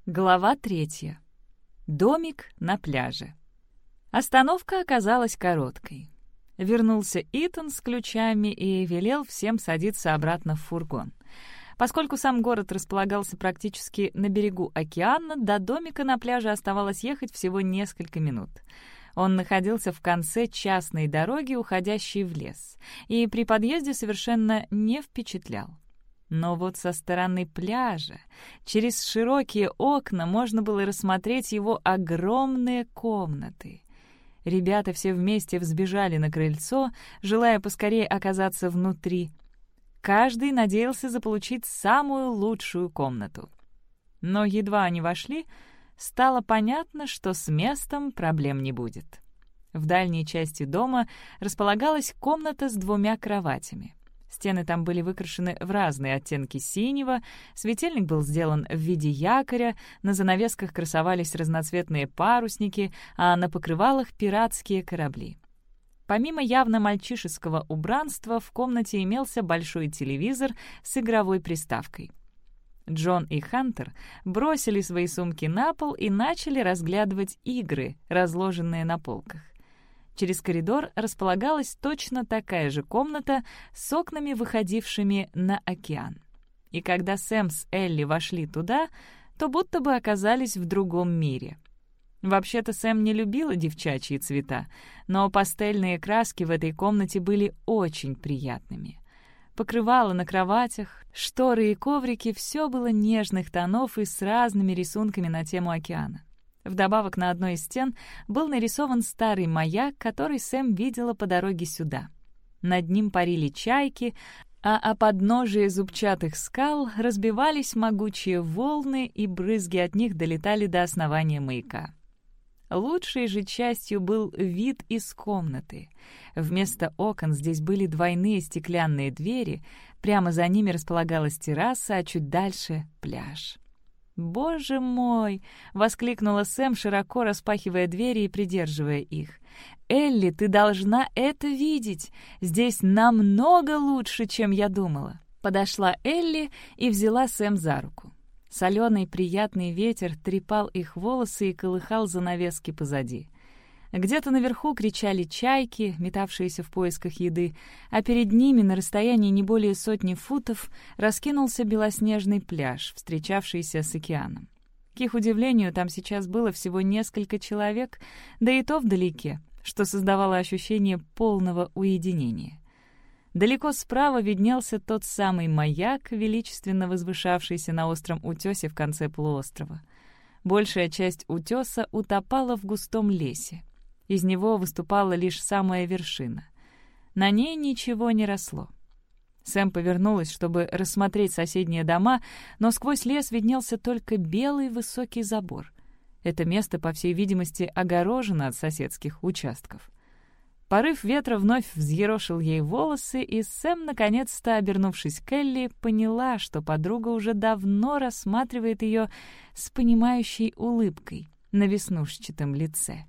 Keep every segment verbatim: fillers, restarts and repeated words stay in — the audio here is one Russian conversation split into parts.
Глава третья. Домик на пляже. Остановка оказалась короткой. Вернулся Итан с ключами и велел всем садиться обратно в фургон. Поскольку сам город располагался практически на берегу океана, до домика на пляже оставалось ехать всего несколько минут. Он находился в конце частной дороги, уходящей в лес, и при подъезде совершенно не впечатлял. Но вот со стороны пляжа, через широкие окна, можно было рассмотреть его огромные комнаты. Ребята все вместе взбежали на крыльцо, желая поскорее оказаться внутри. Каждый надеялся заполучить самую лучшую комнату. Но едва они вошли, стало понятно, что с местом проблем не будет. В дальней части дома располагалась комната с двумя кроватями. Стены там были выкрашены в разные оттенки синего, светильник был сделан в виде якоря, на занавесках красовались разноцветные парусники, а на покрывалах — пиратские корабли. Помимо явно мальчишеского убранства, в комнате имелся большой телевизор с игровой приставкой. Джон и Хантер бросили свои сумки на пол и начали разглядывать игры, разложенные на полках. Через коридор располагалась точно такая же комната с окнами, выходившими на океан. И когда Сэм с Элли вошли туда, то будто бы оказались в другом мире. Вообще-то Сэм не любила девчачьи цвета, но пастельные краски в этой комнате были очень приятными. Покрывало на кроватях, шторы и коврики — все было нежных тонов и с разными рисунками на тему океана. Вдобавок на одной из стен был нарисован старый маяк, который Сэм видела по дороге сюда. Над ним парили чайки, а о подножии зубчатых скал разбивались могучие волны, и брызги от них долетали до основания маяка. Лучшей же частью был вид из комнаты. Вместо окон здесь были двойные стеклянные двери, прямо за ними располагалась терраса, а чуть дальше — пляж. «Боже мой!» — воскликнула Сэм, широко распахивая двери и придерживая их. «Элли, ты должна это видеть! Здесь намного лучше, чем я думала!» Подошла Элли и взяла Сэм за руку. Соленый приятный ветер трепал их волосы и колыхал занавески позади. Где-то наверху кричали чайки, метавшиеся в поисках еды, а перед ними на расстоянии не более сотни футов раскинулся белоснежный пляж, встречавшийся с океаном. К их удивлению, там сейчас было всего несколько человек, да и то вдалеке, что создавало ощущение полного уединения. Далеко справа виднелся тот самый маяк, величественно возвышавшийся на остром утёсе в конце полуострова. Большая часть утёса утопала в густом лесе. Из него выступала лишь самая вершина. На ней ничего не росло. Сэм повернулась, чтобы рассмотреть соседние дома, но сквозь лес виднелся только белый высокий забор. Это место, по всей видимости, огорожено от соседских участков. Порыв ветра вновь взъерошил ей волосы, и Сэм, наконец-то, обернувшись к Элли, поняла, что подруга уже давно рассматривает ее с понимающей улыбкой на веснушчатом лице.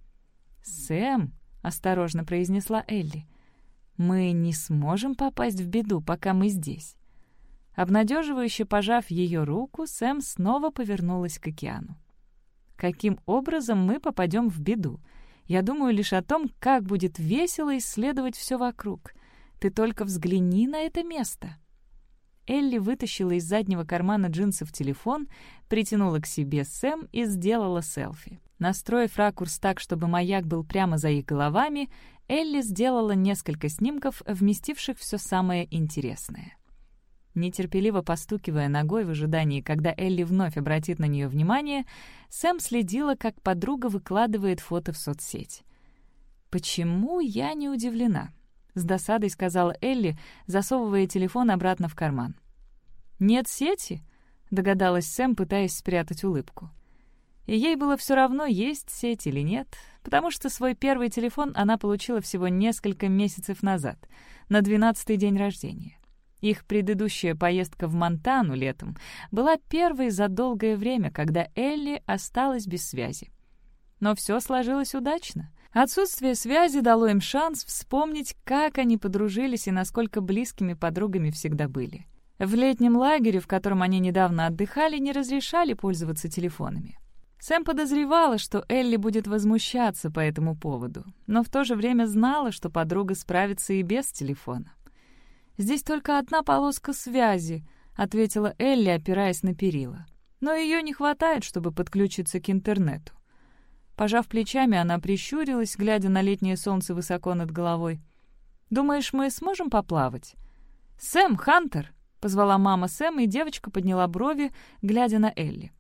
«Сэм», — осторожно произнесла Элли, — «мы не сможем попасть в беду, пока мы здесь». Обнадеживающе пожав ее руку, Сэм снова повернулась к океану. «Каким образом мы попадем в беду? Я думаю лишь о том, как будет весело исследовать все вокруг. Ты только взгляни на это место». Элли вытащила из заднего кармана джинсов телефон, притянула к себе Сэм и сделала селфи. Настроив ракурс так, чтобы маяк был прямо за их головами, Элли сделала несколько снимков, вместивших все самое интересное. Нетерпеливо постукивая ногой в ожидании, когда Элли вновь обратит на нее внимание, Сэм следила, как подруга выкладывает фото в соцсеть. «Почему я не удивлена?» — с досадой сказала Элли, засовывая телефон обратно в карман. «Нет сети?» — догадалась Сэм, пытаясь спрятать улыбку. И ей было все равно, есть сеть или нет, потому что свой первый телефон она получила всего несколько месяцев назад, на двенадцатый день рождения. Их предыдущая поездка в Монтану летом была первой за долгое время, когда Элли осталась без связи. Но все сложилось удачно. Отсутствие связи дало им шанс вспомнить, как они подружились и насколько близкими подругами всегда были. В летнем лагере, в котором они недавно отдыхали, не разрешали пользоваться телефонами. Сэм подозревала, что Элли будет возмущаться по этому поводу, но в то же время знала, что подруга справится и без телефона. «Здесь только одна полоска связи», — ответила Элли, опираясь на перила. «Но ее не хватает, чтобы подключиться к интернету». Пожав плечами, она прищурилась, глядя на летнее солнце высоко над головой. «Думаешь, мы сможем поплавать?» «Сэм, Хантер!» — позвала мама Сэм, и девочка подняла брови, глядя на Элли.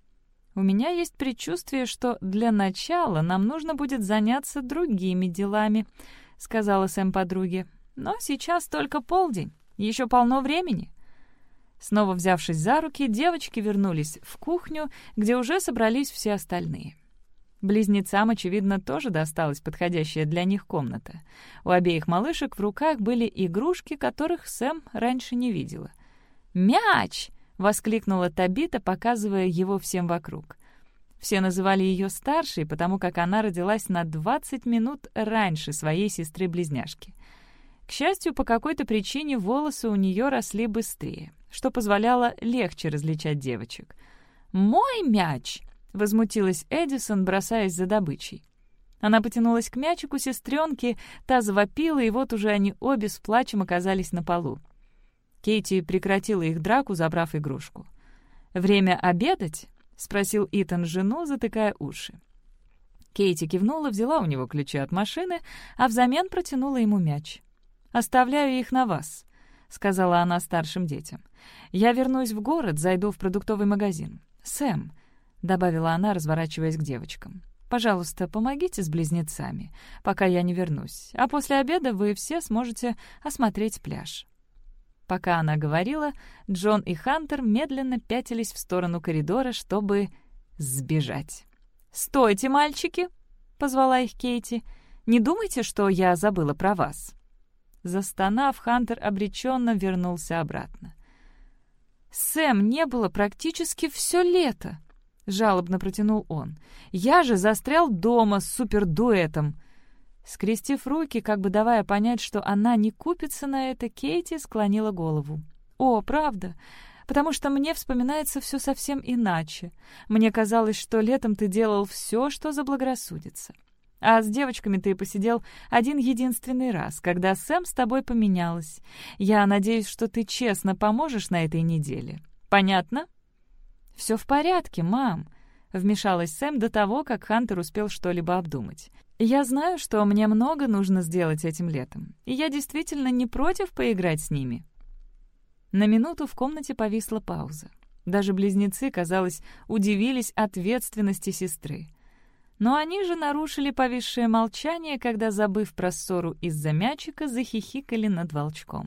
«У меня есть предчувствие, что для начала нам нужно будет заняться другими делами», — сказала Сэм подруге. «Но сейчас только полдень, еще полно времени». Снова взявшись за руки, девочки вернулись в кухню, где уже собрались все остальные. Близнецам, очевидно, тоже досталась подходящая для них комната. У обеих малышек в руках были игрушки, которых Сэм раньше не видела. «Мяч!» — воскликнула Табита, показывая его всем вокруг. Все называли ее старшей, потому как она родилась на двадцать минут раньше своей сестры-близняшки. К счастью, по какой-то причине волосы у нее росли быстрее, что позволяло легче различать девочек. «Мой мяч!» — возмутилась Эдисон, бросаясь за добычей. Она потянулась к мячику сестренки, та завопила, и вот уже они обе с плачем оказались на полу. Кейти прекратила их драку, забрав игрушку. «Время обедать?» — спросил Итан жену, затыкая уши. Кейти кивнула, взяла у него ключи от машины, а взамен протянула ему мяч. «Оставляю их на вас», — сказала она старшим детям. «Я вернусь в город, зайду в продуктовый магазин. Сэм», — добавила она, разворачиваясь к девочкам, «пожалуйста, помогите с близнецами, пока я не вернусь, а после обеда вы все сможете осмотреть пляж». Пока она говорила, Джон и Хантер медленно пятились в сторону коридора, чтобы сбежать. «Стойте, мальчики!» — позвала их Кейти. «Не думайте, что я забыла про вас». Застонав, Хантер обреченно вернулся обратно. «Сэм не было практически все лето», — жалобно протянул он. «Я же застрял дома с супердуэтом». Скрестив руки, как бы давая понять, что она не купится на это, Кейти склонила голову. «О, правда? Потому что мне вспоминается все совсем иначе. Мне казалось, что летом ты делал все, что заблагорассудится. А с девочками ты посидел один единственный раз, когда Сэм с тобой поменялась. Я надеюсь, что ты честно поможешь на этой неделе. Понятно?» «Все в порядке, мам», — вмешалась Сэм до того, как Хантер успел что-либо обдумать. «Я знаю, что мне много нужно сделать этим летом, и я действительно не против поиграть с ними». На минуту в комнате повисла пауза. Даже близнецы, казалось, удивились ответственности сестры. Но они же нарушили повисшее молчание, когда, забыв про ссору из-за мячика, захихикали над волчком.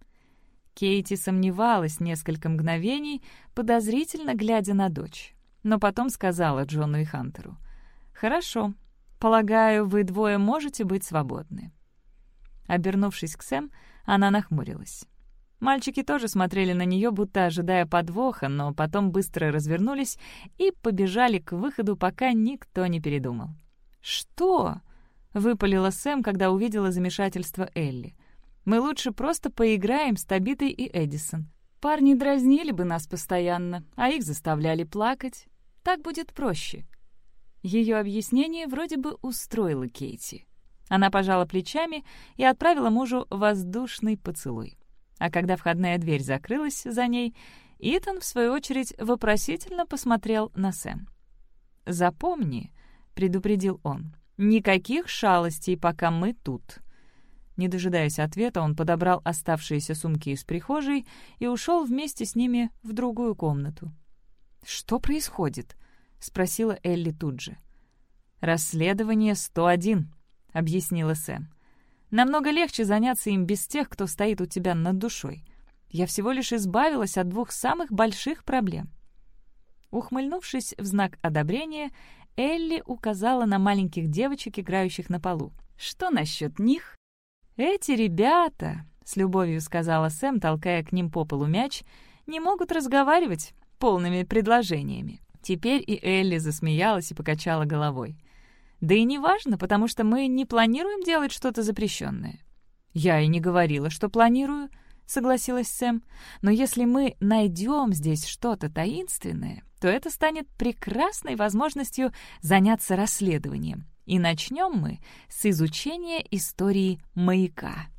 Кейти сомневалась несколько мгновений, подозрительно глядя на дочь, но потом сказала Джону и Хантеру: «Хорошо, полагаю, вы двое можете быть свободны». Обернувшись к Сэм, она нахмурилась. Мальчики тоже смотрели на нее, будто ожидая подвоха, но потом быстро развернулись и побежали к выходу, пока никто не передумал. «Что?» — выпалила Сэм, когда увидела замешательство Элли. «Мы лучше просто поиграем с Табитой и Эдисон. Парни дразнили бы нас постоянно, а их заставляли плакать. Так будет проще». Ее объяснение вроде бы устроило Кейти. Она пожала плечами и отправила мужу воздушный поцелуй. А когда входная дверь закрылась за ней, Итан, в свою очередь, вопросительно посмотрел на Сэм. «Запомни», — предупредил он, — «никаких шалостей, пока мы тут». Не дожидаясь ответа, он подобрал оставшиеся сумки из прихожей и ушел вместе с ними в другую комнату. «Что происходит?» — спросила Элли тут же. «Расследование сто один», — объяснила Сэм. «Намного легче заняться им без тех, кто стоит у тебя над душой. Я всего лишь избавилась от двух самых больших проблем». Ухмыльнувшись в знак одобрения, Элли указала на маленьких девочек, играющих на полу. «Что насчет них?» «Эти ребята», — с любовью сказала Сэм, толкая к ним по полу мяч, «не могут разговаривать полными предложениями». Теперь и Элли засмеялась и покачала головой. «Да и не важно, потому что мы не планируем делать что-то запрещенное». «Я и не говорила, что планирую», — сказала Сэм. «Я просто — согласилась Сэм. «Но если мы найдем здесь что-то таинственное, то это станет прекрасной возможностью заняться расследованием. И начнем мы с изучения истории маяка».